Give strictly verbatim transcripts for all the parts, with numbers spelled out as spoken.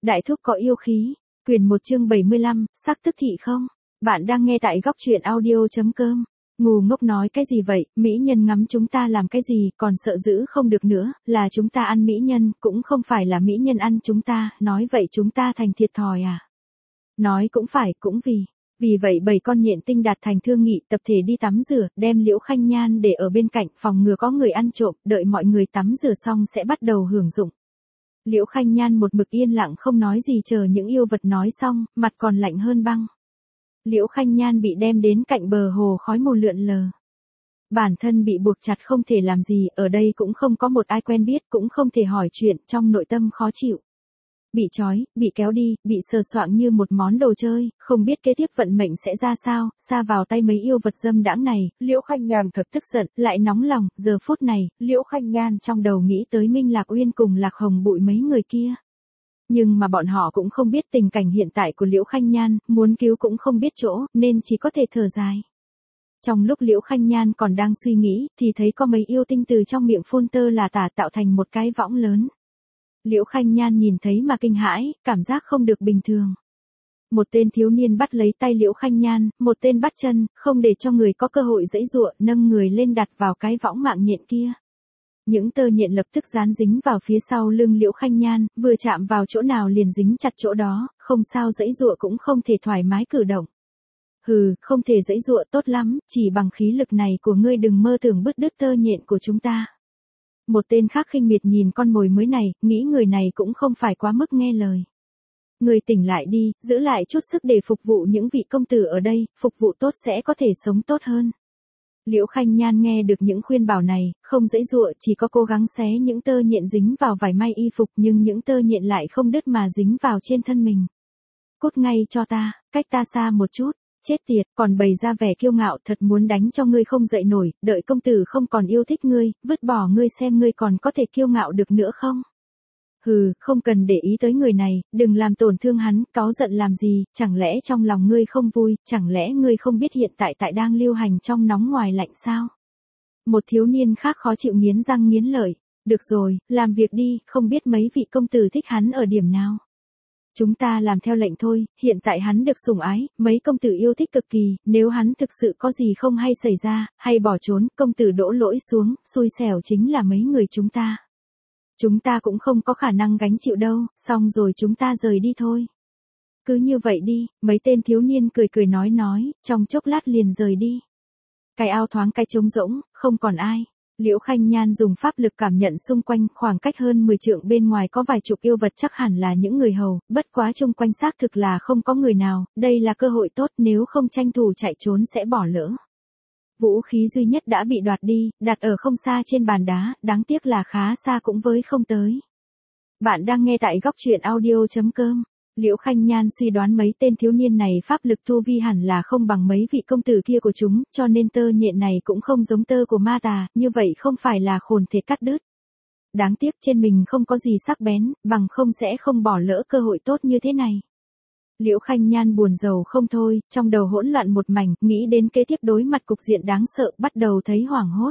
Đại thúc có yêu khí. Quyền một chương bảy mươi lăm, sắc tức thị không? Bạn đang nghe tại góc truyện audio.com. Ngu ngốc nói cái gì vậy, mỹ nhân ngắm chúng ta làm cái gì, còn sợ giữ không được nữa, là chúng ta ăn mỹ nhân, cũng không phải là mỹ nhân ăn chúng ta, nói vậy chúng ta thành thiệt thòi à? Nói cũng phải, cũng vì. Vì vậy bảy con nhện tinh đạt thành thương nghị tập thể đi tắm rửa, đem Liễu Khanh Nhan để ở bên cạnh phòng ngừa có người ăn trộm, đợi mọi người tắm rửa xong sẽ bắt đầu hưởng dụng. Liễu Khanh Nhan một mực yên lặng không nói gì chờ những yêu vật nói xong, mặt còn lạnh hơn băng. Liễu Khanh Nhan bị đem đến cạnh bờ hồ khói mù lượn lờ. Bản thân bị buộc chặt không thể làm gì, ở đây cũng không có một ai quen biết, cũng không thể hỏi chuyện, trong nội tâm khó chịu. Bị trói, bị kéo đi, bị sờ soạng như một món đồ chơi, không biết kế tiếp vận mệnh sẽ ra sao, sa vào tay mấy yêu vật dâm đãng này, Liễu Khanh Nhan thật tức giận, lại nóng lòng, giờ phút này, Liễu Khanh Nhan trong đầu nghĩ tới Minh Lạc Uyên cùng Lạc Hồng Bụi mấy người kia. Nhưng mà bọn họ cũng không biết tình cảnh hiện tại của Liễu Khanh Nhan, muốn cứu cũng không biết chỗ, nên chỉ có thể thở dài. Trong lúc Liễu Khanh Nhan còn đang suy nghĩ, thì thấy có mấy yêu tinh từ trong miệng phun tơ là tả tạo thành một cái võng lớn. Liễu Khanh Nhan nhìn thấy mà kinh hãi, cảm giác không được bình thường. Một tên thiếu niên bắt lấy tay Liễu Khanh Nhan, một tên bắt chân, không để cho người có cơ hội giãy giụa, nâng người lên đặt vào cái võng mạng nhện kia. Những tơ nhện lập tức dán dính vào phía sau lưng Liễu Khanh Nhan, vừa chạm vào chỗ nào liền dính chặt chỗ đó, không sao giãy giụa cũng không thể thoải mái cử động. Hừ, không thể giãy giụa tốt lắm, chỉ bằng khí lực này của ngươi đừng mơ tưởng bứt đứt tơ nhện của chúng ta. Một tên khác khinh miệt nhìn con mồi mới này, nghĩ người này cũng không phải quá mức nghe lời. Người tỉnh lại đi, giữ lại chút sức để phục vụ những vị công tử ở đây, phục vụ tốt sẽ có thể sống tốt hơn. Liễu Khanh Nhan nghe được những khuyên bảo này, không giãy giụa, chỉ có cố gắng xé những tơ nhện dính vào vải may y phục, nhưng những tơ nhện lại không đứt mà dính vào trên thân mình. Cút ngay cho ta, cách ta xa một chút. Chết tiệt, còn bày ra vẻ kiêu ngạo, thật muốn đánh cho ngươi không dậy nổi, đợi công tử không còn yêu thích ngươi, vứt bỏ ngươi xem ngươi còn có thể kiêu ngạo được nữa không? Hừ, không cần để ý tới người này, đừng làm tổn thương hắn, cáu giận làm gì, chẳng lẽ trong lòng ngươi không vui, chẳng lẽ ngươi không biết hiện tại tại đang lưu hành trong nóng ngoài lạnh sao? Một thiếu niên khác khó chịu nghiến răng nghiến lợi, được rồi, làm việc đi, không biết mấy vị công tử thích hắn ở điểm nào. Chúng ta làm theo lệnh thôi, hiện tại hắn được sủng ái, mấy công tử yêu thích cực kỳ, nếu hắn thực sự có gì không hay xảy ra, hay bỏ trốn, công tử đổ lỗi xuống, xui xẻo chính là mấy người chúng ta. Chúng ta cũng không có khả năng gánh chịu đâu, xong rồi chúng ta rời đi thôi. Cứ như vậy đi, mấy tên thiếu niên cười cười nói nói, trong chốc lát liền rời đi. Cái ao thoáng cái trống rỗng, không còn ai. Liễu Khanh Nhan dùng pháp lực cảm nhận xung quanh, khoảng cách hơn mười trượng bên ngoài có vài chục yêu vật chắc hẳn là những người hầu, bất quá chung quanh xác thực là không có người nào, đây là cơ hội tốt, nếu không tranh thủ chạy trốn sẽ bỏ lỡ. Vũ khí duy nhất đã bị đoạt đi, đặt ở không xa trên bàn đá, đáng tiếc là khá xa cũng với không tới. Bạn đang nghe tại góc truyện audio.com. Liễu Khanh Nhan suy đoán mấy tên thiếu niên này pháp lực tu vi hẳn là không bằng mấy vị công tử kia của chúng, cho nên tơ nhện này cũng không giống tơ của ma tà, như vậy không phải là khồn thể cắt đứt. Đáng tiếc trên mình không có gì sắc bén, bằng không sẽ không bỏ lỡ cơ hội tốt như thế này. Liễu Khanh Nhan buồn rầu không thôi, trong đầu hỗn loạn một mảnh, nghĩ đến kế tiếp đối mặt cục diện đáng sợ, bắt đầu thấy hoảng hốt.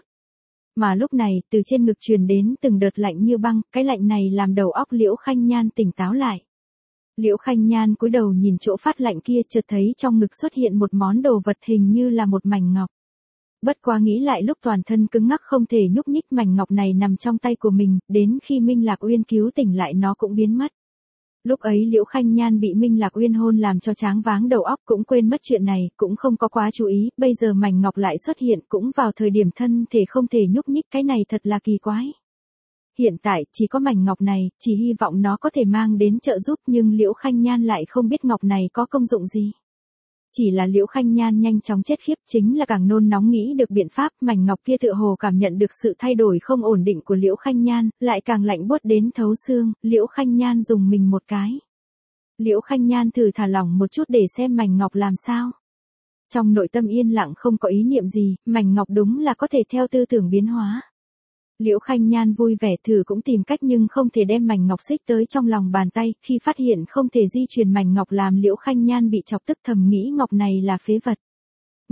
Mà lúc này, từ trên ngực truyền đến từng đợt lạnh như băng, cái lạnh này làm đầu óc Liễu Khanh Nhan tỉnh táo lại. Liễu Khanh Nhan cúi đầu nhìn chỗ phát lạnh kia, chợt thấy trong ngực xuất hiện một món đồ vật hình như là một mảnh ngọc. Bất quá nghĩ lại lúc toàn thân cứng ngắc không thể nhúc nhích, mảnh ngọc này nằm trong tay của mình, đến khi Minh Lạc Uyên cứu tỉnh lại nó cũng biến mất. Lúc ấy Liễu Khanh Nhan bị Minh Lạc Uyên hôn làm cho choáng váng đầu óc, cũng quên mất chuyện này, cũng không có quá chú ý, bây giờ mảnh ngọc lại xuất hiện cũng vào thời điểm thân thể không thể nhúc nhích, cái này thật là kỳ quái. Hiện tại, chỉ có mảnh ngọc này, chỉ hy vọng nó có thể mang đến trợ giúp, nhưng Liễu Khanh Nhan lại không biết ngọc này có công dụng gì. Chỉ là Liễu Khanh Nhan nhanh chóng chết khiếp, chính là càng nôn nóng nghĩ được biện pháp, mảnh ngọc kia tựa hồ cảm nhận được sự thay đổi không ổn định của Liễu Khanh Nhan, lại càng lạnh buốt đến thấu xương, Liễu Khanh Nhan dùng mình một cái. Liễu Khanh Nhan thử thả lỏng một chút để xem mảnh ngọc làm sao. Trong nội tâm yên lặng không có ý niệm gì, mảnh ngọc đúng là có thể theo tư tưởng biến hóa. Liễu Khanh Nhan vui vẻ thử cũng tìm cách nhưng không thể đem mảnh ngọc xích tới trong lòng bàn tay, khi phát hiện không thể di chuyển mảnh ngọc làm Liễu Khanh Nhan bị chọc tức, thầm nghĩ ngọc này là phế vật.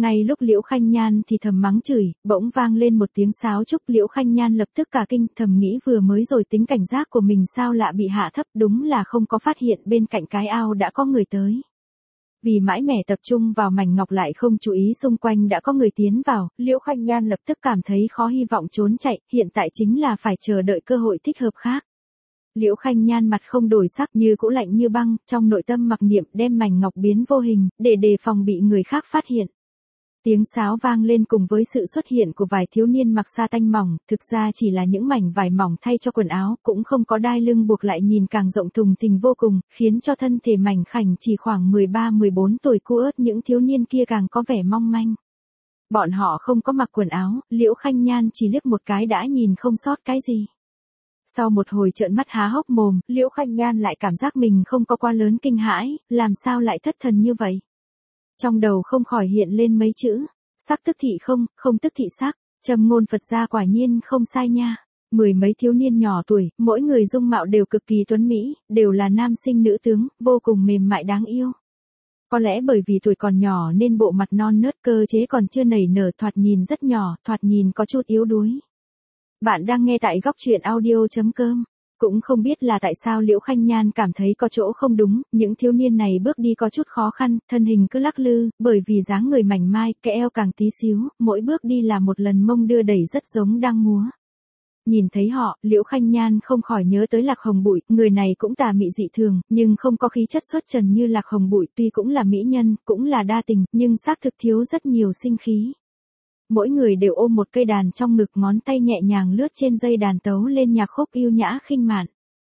Ngay lúc Liễu Khanh Nhan thì thầm mắng chửi, bỗng vang lên một tiếng sáo trúc. Liễu Khanh Nhan lập tức cả kinh, thầm nghĩ vừa mới rồi tính cảnh giác của mình sao lạ bị hạ thấp, đúng là không có phát hiện bên cạnh cái ao đã có người tới. Vì mãi mẻ tập trung vào mảnh ngọc lại không chú ý xung quanh đã có người tiến vào, Liễu Khanh Nhan lập tức cảm thấy khó hy vọng trốn chạy, hiện tại chính là phải chờ đợi cơ hội thích hợp khác. Liễu Khanh Nhan mặt không đổi sắc như cũ lạnh như băng, trong nội tâm mặc niệm đem mảnh ngọc biến vô hình, để đề phòng bị người khác phát hiện. Tiếng sáo vang lên cùng với sự xuất hiện của vài thiếu niên mặc sa tanh mỏng, thực ra chỉ là những mảnh vải mỏng thay cho quần áo, cũng không có đai lưng buộc lại nhìn càng rộng thùng thình vô cùng, khiến cho thân thể mảnh khảnh chỉ khoảng mười ba mười bốn tuổi cu ớt những thiếu niên kia càng có vẻ mong manh. Bọn họ không có mặc quần áo, Liễu Khanh Nhan chỉ liếc một cái đã nhìn không sót cái gì. Sau một hồi trợn mắt há hốc mồm, Liễu Khanh Nhan lại cảm giác mình không có quá lớn kinh hãi, làm sao lại thất thần như vậy. Trong đầu không khỏi hiện lên mấy chữ, sắc tức thị không, không tức thị sắc, trầm ngôn Phật gia quả nhiên không sai nha. Mười mấy thiếu niên nhỏ tuổi, mỗi người dung mạo đều cực kỳ tuấn mỹ, đều là nam sinh nữ tướng, vô cùng mềm mại đáng yêu. Có lẽ bởi vì tuổi còn nhỏ nên bộ mặt non nớt cơ chế còn chưa nảy nở, thoạt nhìn rất nhỏ, thoạt nhìn có chút yếu đuối. Bạn đang nghe tại góc truyện audio chấm com. Cũng không biết là tại sao Liễu Khanh Nhan cảm thấy có chỗ không đúng, những thiếu niên này bước đi có chút khó khăn, thân hình cứ lắc lư, bởi vì dáng người mảnh mai, cái eo càng tí xíu, mỗi bước đi là một lần mông đưa đẩy rất giống đang múa. Nhìn thấy họ, Liễu Khanh Nhan không khỏi nhớ tới Lạc Hồng Bụi, người này cũng tà mị dị thường, nhưng không có khí chất xuất trần như Lạc Hồng Bụi, tuy cũng là mỹ nhân, cũng là đa tình, nhưng xác thực thiếu rất nhiều sinh khí. Mỗi người đều ôm một cây đàn trong ngực, ngón tay nhẹ nhàng lướt trên dây đàn tấu lên nhạc khúc yêu nhã khinh mạn.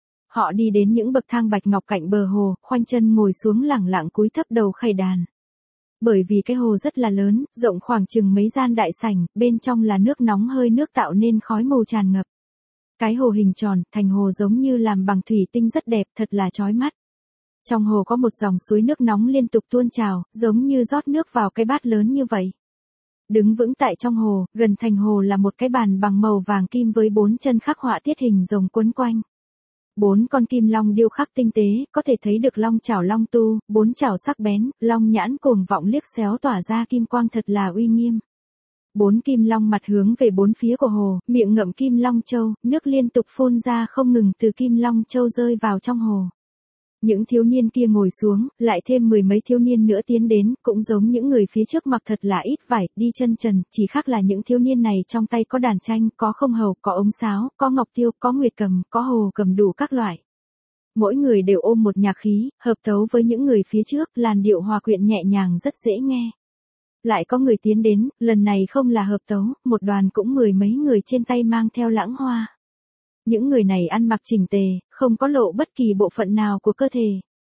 Họ đi đến những bậc thang bạch ngọc cạnh bờ hồ, khoanh chân ngồi xuống lẳng lặng cúi thấp đầu khẩy đàn. Bởi vì cái hồ rất là lớn, rộng khoảng chừng mấy gian đại sảnh, bên trong là nước nóng hơi nước tạo nên khói mù tràn ngập. Cái hồ hình tròn, thành hồ giống như làm bằng thủy tinh rất đẹp, thật là chói mắt. Trong hồ có một dòng suối nước nóng liên tục tuôn trào, giống như rót nước vào cái bát lớn như vậy. Đứng vững tại trong hồ, gần thành hồ là một cái bàn bằng màu vàng kim với bốn chân khắc họa tiết hình rồng quấn quanh. Bốn con kim long điêu khắc tinh tế, có thể thấy được long chảo long tu, bốn chảo sắc bén, long nhãn cuồng vọng liếc xéo tỏa ra kim quang thật là uy nghiêm. Bốn kim long mặt hướng về bốn phía của hồ, miệng ngậm kim long châu, nước liên tục phun ra không ngừng từ kim long châu rơi vào trong hồ. Những thiếu niên kia ngồi xuống, lại thêm mười mấy thiếu niên nữa tiến đến, cũng giống những người phía trước mặc thật là ít vải, đi chân trần, chỉ khác là những thiếu niên này trong tay có đàn tranh, có không hầu, có ống sáo, có ngọc tiêu, có nguyệt cầm, có hồ cầm đủ các loại. Mỗi người đều ôm một nhạc khí, hợp tấu với những người phía trước, làn điệu hòa quyện nhẹ nhàng rất dễ nghe. Lại có người tiến đến, lần này không là hợp tấu, một đoàn cũng mười mấy người trên tay mang theo lãng hoa. Những người này ăn mặc chỉnh tề, không có lộ bất kỳ bộ phận nào của cơ thể.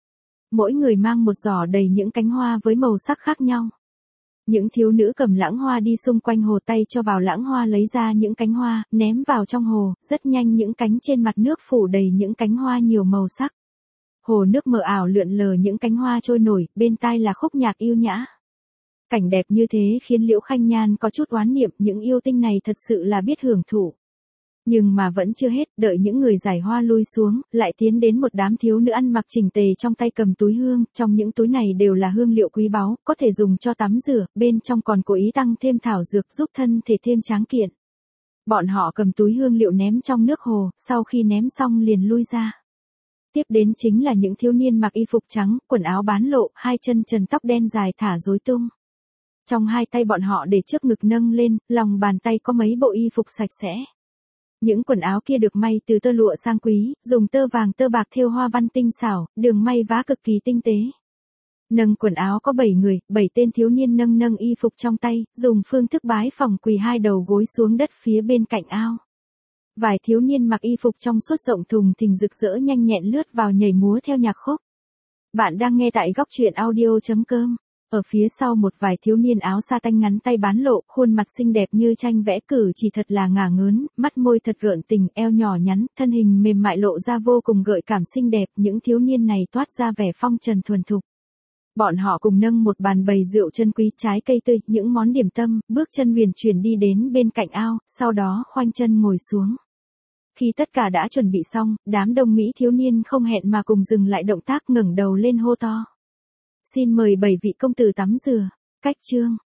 Mỗi người mang một giỏ đầy những cánh hoa với màu sắc khác nhau. Những thiếu nữ cầm lãng hoa đi xung quanh hồ, tay cho vào lãng hoa lấy ra những cánh hoa, ném vào trong hồ, rất nhanh những cánh trên mặt nước phủ đầy những cánh hoa nhiều màu sắc. Hồ nước mờ ảo lượn lờ những cánh hoa trôi nổi, bên tai là khúc nhạc yêu nhã. Cảnh đẹp như thế khiến Liễu Khanh Nhan có chút oán niệm, những yêu tinh này thật sự là biết hưởng thụ. Nhưng mà vẫn chưa hết, đợi những người giải hoa lui xuống, lại tiến đến một đám thiếu nữ ăn mặc chỉnh tề trong tay cầm túi hương, trong những túi này đều là hương liệu quý báu, có thể dùng cho tắm rửa, bên trong còn cố ý tăng thêm thảo dược giúp thân thể thêm tráng kiện. Bọn họ cầm túi hương liệu ném trong nước hồ, sau khi ném xong liền lui ra. Tiếp đến chính là những thiếu niên mặc y phục trắng, quần áo bán lộ, hai chân trần tóc đen dài thả rối tung. Trong hai tay bọn họ để trước ngực nâng lên, lòng bàn tay có mấy bộ y phục sạch sẽ. Những quần áo kia được may từ tơ lụa sang quý, dùng tơ vàng tơ bạc thêu hoa văn tinh xảo, đường may vá cực kỳ tinh tế. Nâng quần áo có bảy người, bảy tên thiếu niên nâng nâng y phục trong tay, dùng phương thức bái phỏng quỳ hai đầu gối xuống đất phía bên cạnh ao. Vài thiếu niên mặc y phục trong suốt rộng thùng thình rực rỡ nhanh nhẹn lướt vào nhảy múa theo nhạc khúc. Bạn đang nghe tại góc truyện audio chấm com. Ở phía sau một vài thiếu niên áo sa tanh ngắn tay bán lộ, khuôn mặt xinh đẹp như tranh vẽ, cử chỉ thật là ngả ngớn, mắt môi thật gợn tình, eo nhỏ nhắn, thân hình mềm mại lộ ra vô cùng gợi cảm xinh đẹp, những thiếu niên này toát ra vẻ phong trần thuần thục. Bọn họ cùng nâng một bàn bày rượu chân quý, trái cây tươi, những món điểm tâm, bước chân huyền chuyển đi đến bên cạnh ao, sau đó khoanh chân ngồi xuống. Khi tất cả đã chuẩn bị xong, đám đông mỹ thiếu niên không hẹn mà cùng dừng lại động tác, ngẩng đầu lên hô to. Xin mời bảy vị công tử tắm rửa. Cách chương.